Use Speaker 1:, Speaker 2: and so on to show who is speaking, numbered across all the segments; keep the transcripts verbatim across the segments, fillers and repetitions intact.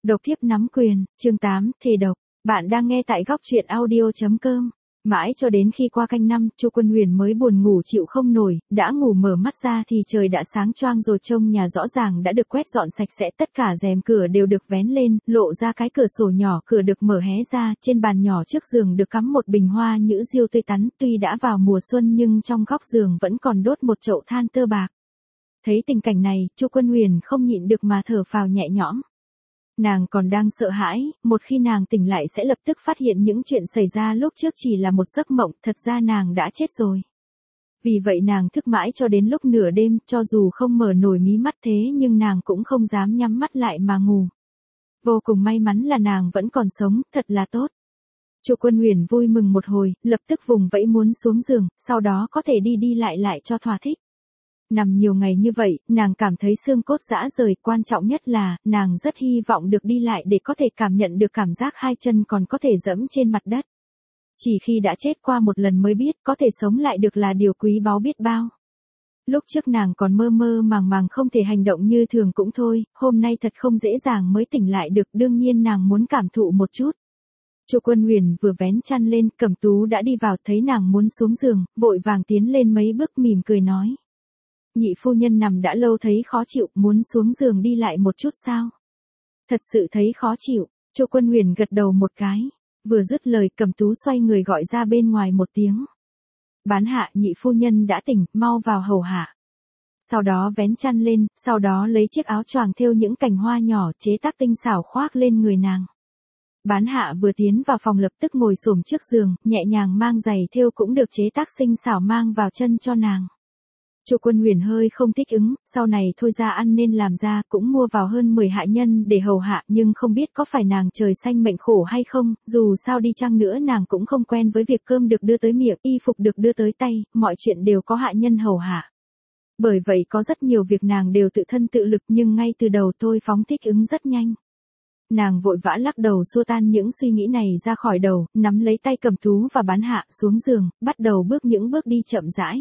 Speaker 1: Độc thiếp nắm quyền, chương tám, thề độc. Bạn đang nghe tại góc truyện audio chấm com. Mãi cho đến khi qua canh năm, Chu Quân Huyền mới buồn ngủ chịu không nổi, đã ngủ mở mắt ra thì trời đã sáng choang rồi, trông nhà rõ ràng đã được quét dọn sạch sẽ, tất cả rèm cửa đều được vén lên, lộ ra cái cửa sổ nhỏ, cửa được mở hé ra, trên bàn nhỏ trước giường được cắm một bình hoa nhũ diêu tươi tắn, tuy đã vào mùa xuân nhưng trong góc giường vẫn còn đốt một chậu than tơ bạc. Thấy tình cảnh này, Chu Quân Huyền không nhịn được mà thở phào nhẹ nhõm. Nàng còn đang sợ hãi, một khi nàng tỉnh lại sẽ lập tức phát hiện những chuyện xảy ra lúc trước chỉ là một giấc mộng, thật ra nàng đã chết rồi. Vì vậy nàng thức mãi cho đến lúc nửa đêm, cho dù không mở nổi mí mắt thế nhưng nàng cũng không dám nhắm mắt lại mà ngủ. Vô cùng may mắn là nàng vẫn còn sống, thật là tốt. Chu Quân Huyền vui mừng một hồi, lập tức vùng vẫy muốn xuống giường, sau đó có thể đi đi lại lại cho thỏa thích. Nằm nhiều ngày như vậy, nàng cảm thấy xương cốt rã rời, quan trọng nhất là, nàng rất hy vọng được đi lại để có thể cảm nhận được cảm giác hai chân còn có thể dẫm trên mặt đất. Chỉ khi đã chết qua một lần mới biết có thể sống lại được là điều quý báu biết bao. Lúc trước nàng còn mơ mơ màng màng không thể hành động như thường cũng thôi, hôm nay thật không dễ dàng mới tỉnh lại được, đương nhiên nàng muốn cảm thụ một chút. Chu Quân Huyền vừa vén chăn lên, Cẩm Tú đã đi vào, thấy nàng muốn xuống giường, vội vàng tiến lên mấy bước mỉm cười nói. Nhị phu nhân nằm đã lâu thấy khó chịu, muốn xuống giường đi lại một chút sao? Thật sự thấy khó chịu, Chu Quân Huyền gật đầu một cái. Vừa dứt lời, Cẩm Tú xoay người gọi ra bên ngoài một tiếng. Bán hạ, nhị phu nhân đã tỉnh, mau vào hầu hạ. Sau đó vén chăn lên, sau đó lấy chiếc áo choàng thêu những cành hoa nhỏ chế tác tinh xảo khoác lên người nàng. Bán hạ vừa tiến vào phòng lập tức ngồi xổm trước giường, nhẹ nhàng mang giày thêu cũng được chế tác tinh xảo mang vào chân cho nàng. Chu Quân Huyền hơi không thích ứng, sau này thôi ra ăn nên làm ra, cũng mua vào hơn mười hạ nhân để hầu hạ, nhưng không biết có phải nàng trời xanh mệnh khổ hay không, dù sao đi chăng nữa nàng cũng không quen với việc cơm được đưa tới miệng, y phục được đưa tới tay, mọi chuyện đều có hạ nhân hầu hạ. Bởi vậy có rất nhiều việc nàng đều tự thân tự lực, nhưng ngay từ đầu Thôi Phóng thích ứng rất nhanh. Nàng vội vã lắc đầu xua tan những suy nghĩ này ra khỏi đầu, nắm lấy tay Cẩm Tú và Bán Hạ xuống giường, bắt đầu bước những bước đi chậm rãi.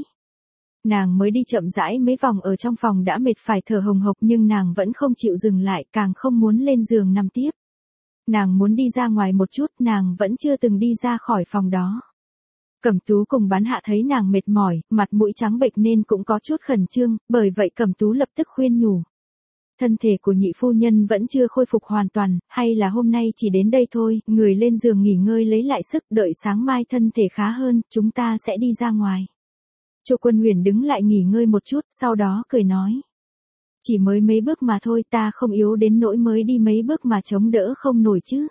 Speaker 1: Nàng mới đi chậm rãi mấy vòng ở trong phòng đã mệt phải thở hồng hộc, nhưng nàng vẫn không chịu dừng lại, càng không muốn lên giường nằm tiếp. Nàng muốn đi ra ngoài một chút, nàng vẫn chưa từng đi ra khỏi phòng đó. Cẩm Tú cùng Bán Hạ thấy nàng mệt mỏi, mặt mũi trắng bệch nên cũng có chút khẩn trương, bởi vậy Cẩm Tú lập tức khuyên nhủ. Thân thể của nhị phu nhân vẫn chưa khôi phục hoàn toàn, hay là hôm nay chỉ đến đây thôi, người lên giường nghỉ ngơi lấy lại sức, đợi sáng mai thân thể khá hơn, chúng ta sẽ đi ra ngoài. Chu Quân Huyền đứng lại nghỉ ngơi một chút, sau đó cười nói. Chỉ mới mấy bước mà thôi, ta không yếu đến nỗi mới đi mấy bước mà chống đỡ không nổi chứ.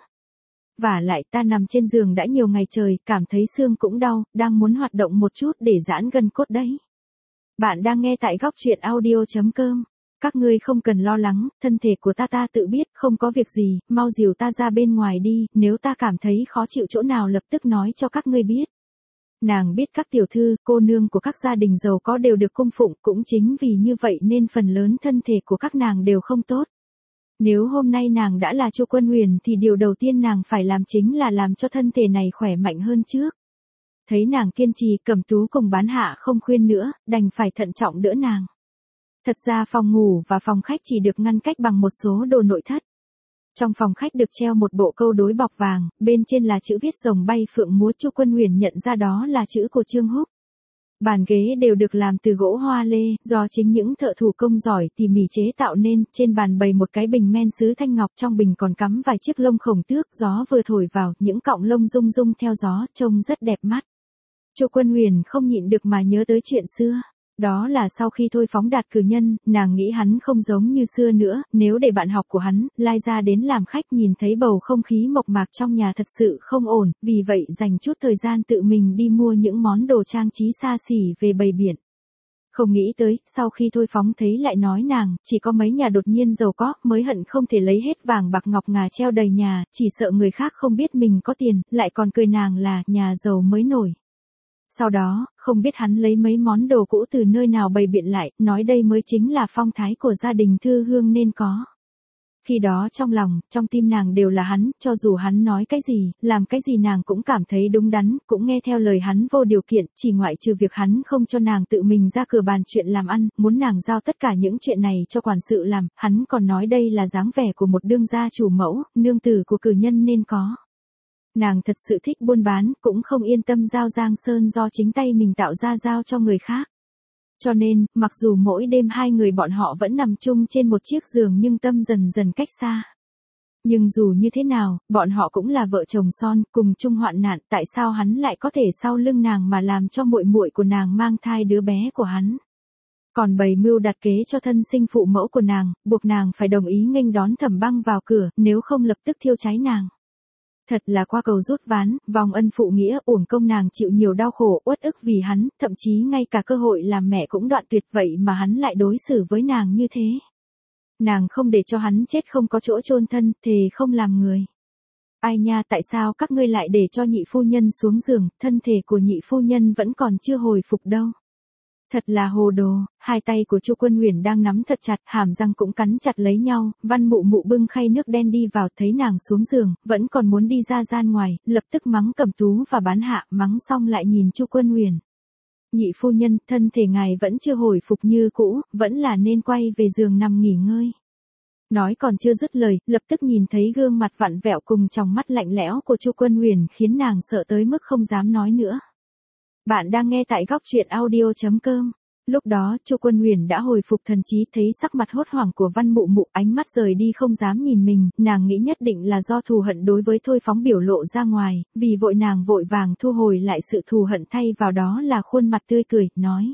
Speaker 1: Vả lại ta nằm trên giường đã nhiều ngày trời, cảm thấy xương cũng đau, đang muốn hoạt động một chút để giãn gân cốt đấy. Bạn đang nghe tại góc truyện audio chấm com. Các ngươi không cần lo lắng, thân thể của ta ta tự biết, không có việc gì, mau dìu ta ra bên ngoài đi, nếu ta cảm thấy khó chịu chỗ nào lập tức nói cho các ngươi biết. Nàng biết các tiểu thư, cô nương của các gia đình giàu có đều được cung phụng, cũng chính vì như vậy nên phần lớn thân thể của các nàng đều không tốt. Nếu hôm nay nàng đã là Chu Quân Huyền thì điều đầu tiên nàng phải làm chính là làm cho thân thể này khỏe mạnh hơn trước. Thấy nàng kiên trì, Cẩm Tú cùng Bán Hạ không khuyên nữa, đành phải thận trọng đỡ nàng. Thật ra phòng ngủ và phòng khách chỉ được ngăn cách bằng một số đồ nội thất. Trong phòng khách được treo một bộ câu đối bọc vàng, bên trên là chữ viết rồng bay phượng múa, Chu Quân Huyền nhận ra đó là chữ của Trương Húc. Bàn ghế đều được làm từ gỗ hoa lê, do chính những thợ thủ công giỏi tỉ mỉ chế tạo nên, trên bàn bày một cái bình men sứ thanh ngọc, trong bình còn cắm vài chiếc lông khổng tước, gió vừa thổi vào, những cọng lông rung rung theo gió, trông rất đẹp mắt. Chu Quân Huyền không nhịn được mà nhớ tới chuyện xưa. Đó là sau khi Thôi Phóng đạt cử nhân, nàng nghĩ hắn không giống như xưa nữa, nếu để bạn học của hắn, lai ra đến làm khách nhìn thấy bầu không khí mộc mạc trong nhà thật sự không ổn, vì vậy dành chút thời gian tự mình đi mua những món đồ trang trí xa xỉ về bày biện. Không nghĩ tới, sau khi Thôi Phóng thấy lại nói nàng, chỉ có mấy nhà đột nhiên giàu có, mới hận không thể lấy hết vàng bạc ngọc ngà treo đầy nhà, chỉ sợ người khác không biết mình có tiền, lại còn cười nàng là nhà giàu mới nổi. Sau đó, không biết hắn lấy mấy món đồ cũ từ nơi nào bày biện lại, nói đây mới chính là phong thái của gia đình Thư Hương nên có. Khi đó trong lòng, trong tim nàng đều là hắn, cho dù hắn nói cái gì, làm cái gì nàng cũng cảm thấy đúng đắn, cũng nghe theo lời hắn vô điều kiện, chỉ ngoại trừ việc hắn không cho nàng tự mình ra cửa bàn chuyện làm ăn, muốn nàng giao tất cả những chuyện này cho quản sự làm, hắn còn nói đây là dáng vẻ của một đương gia chủ mẫu, nương tử của cử nhân nên có. Nàng thật sự thích buôn bán, cũng không yên tâm giao Giang Sơn do chính tay mình tạo ra giao cho người khác. Cho nên, mặc dù mỗi đêm hai người bọn họ vẫn nằm chung trên một chiếc giường nhưng tâm dần dần cách xa. Nhưng dù như thế nào, bọn họ cũng là vợ chồng son, cùng chung hoạn nạn, tại sao hắn lại có thể sau lưng nàng mà làm cho muội muội của nàng mang thai đứa bé của hắn. Còn bày mưu đặt kế cho thân sinh phụ mẫu của nàng, buộc nàng phải đồng ý nghênh đón Thẩm Băng vào cửa, nếu không lập tức thiêu cháy nàng. Thật là qua cầu rút ván, vòng ân phụ nghĩa, uổng công nàng chịu nhiều đau khổ, uất ức vì hắn, thậm chí ngay cả cơ hội làm mẹ cũng đoạn tuyệt, vậy mà hắn lại đối xử với nàng như thế. Nàng không để cho hắn chết không có chỗ chôn thân, thề không làm người. Ai nha, tại sao các ngươi lại để cho nhị phu nhân xuống giường, thân thể của nhị phu nhân vẫn còn chưa hồi phục đâu. Thật là hồ đồ, hai tay của Chu Quân Huyền đang nắm thật chặt, hàm răng cũng cắn chặt lấy nhau, Văn Mụ Mụ bưng khay nước đen đi vào, thấy nàng xuống giường, vẫn còn muốn đi ra gian ngoài, lập tức mắng Cẩm Tú và Bán Hạ, mắng xong lại nhìn Chu Quân Huyền. Nhị phu nhân, thân thể ngài vẫn chưa hồi phục như cũ, vẫn là nên quay về giường nằm nghỉ ngơi. Nói còn chưa dứt lời, lập tức nhìn thấy gương mặt vặn vẹo cùng tròng mắt lạnh lẽo của Chu Quân Huyền khiến nàng sợ tới mức không dám nói nữa. Bạn đang nghe tại góc truyện audio chấm com. Lúc đó, Chu Quân Huyền đã hồi phục thần trí, thấy sắc mặt hốt hoảng của Văn Mụ Mụ, ánh mắt rời đi không dám nhìn mình, nàng nghĩ nhất định là do thù hận đối với Thôi Phóng biểu lộ ra ngoài, vì vội nàng vội vàng thu hồi lại sự thù hận, thay vào đó là khuôn mặt tươi cười, nói.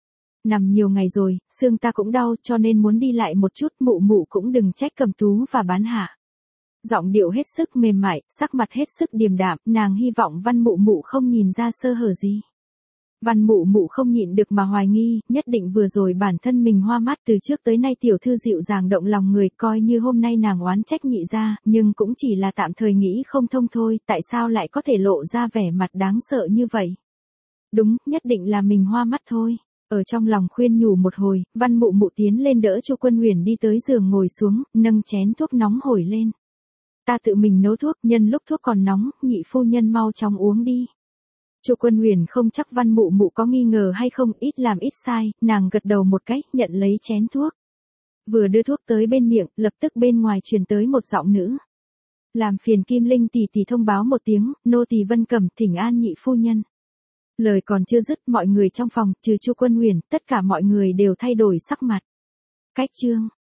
Speaker 1: Nằm nhiều ngày rồi, xương ta cũng đau, cho nên muốn đi lại một chút, Mụ Mụ cũng đừng trách Cẩm Tú và Bán Hạ. Giọng điệu hết sức mềm mại, sắc mặt hết sức điềm đạm, nàng hy vọng Văn Mụ Mụ không nhìn ra sơ hở gì. Văn Mụ Mụ không nhịn được mà hoài nghi, nhất định vừa rồi bản thân mình hoa mắt, từ trước tới nay tiểu thư dịu dàng động lòng người, coi như hôm nay nàng oán trách nhị gia, nhưng cũng chỉ là tạm thời nghĩ không thông thôi, tại sao lại có thể lộ ra vẻ mặt đáng sợ như vậy. Đúng, nhất định là mình hoa mắt thôi. Ở trong lòng khuyên nhủ một hồi, Văn Mụ Mụ tiến lên đỡ Chu Quân Huyền đi tới giường ngồi xuống, nâng chén thuốc nóng hổi lên. Ta tự mình nấu thuốc, nhân lúc thuốc còn nóng, nhị phu nhân mau chóng uống đi. Chu Quân Huyền không chắc Văn Mụ Mụ có nghi ngờ hay không, ít làm ít sai, nàng gật đầu một cái, nhận lấy chén thuốc. Vừa đưa thuốc tới bên miệng, lập tức bên ngoài truyền tới một giọng nữ. Làm phiền Kim Linh tỷ tỷ thông báo một tiếng, nô tỳ Vân Cẩm thỉnh an nhị phu nhân. Lời còn chưa dứt, mọi người trong phòng, trừ Chu Quân Huyền, tất cả mọi người đều thay đổi sắc mặt. Cách chương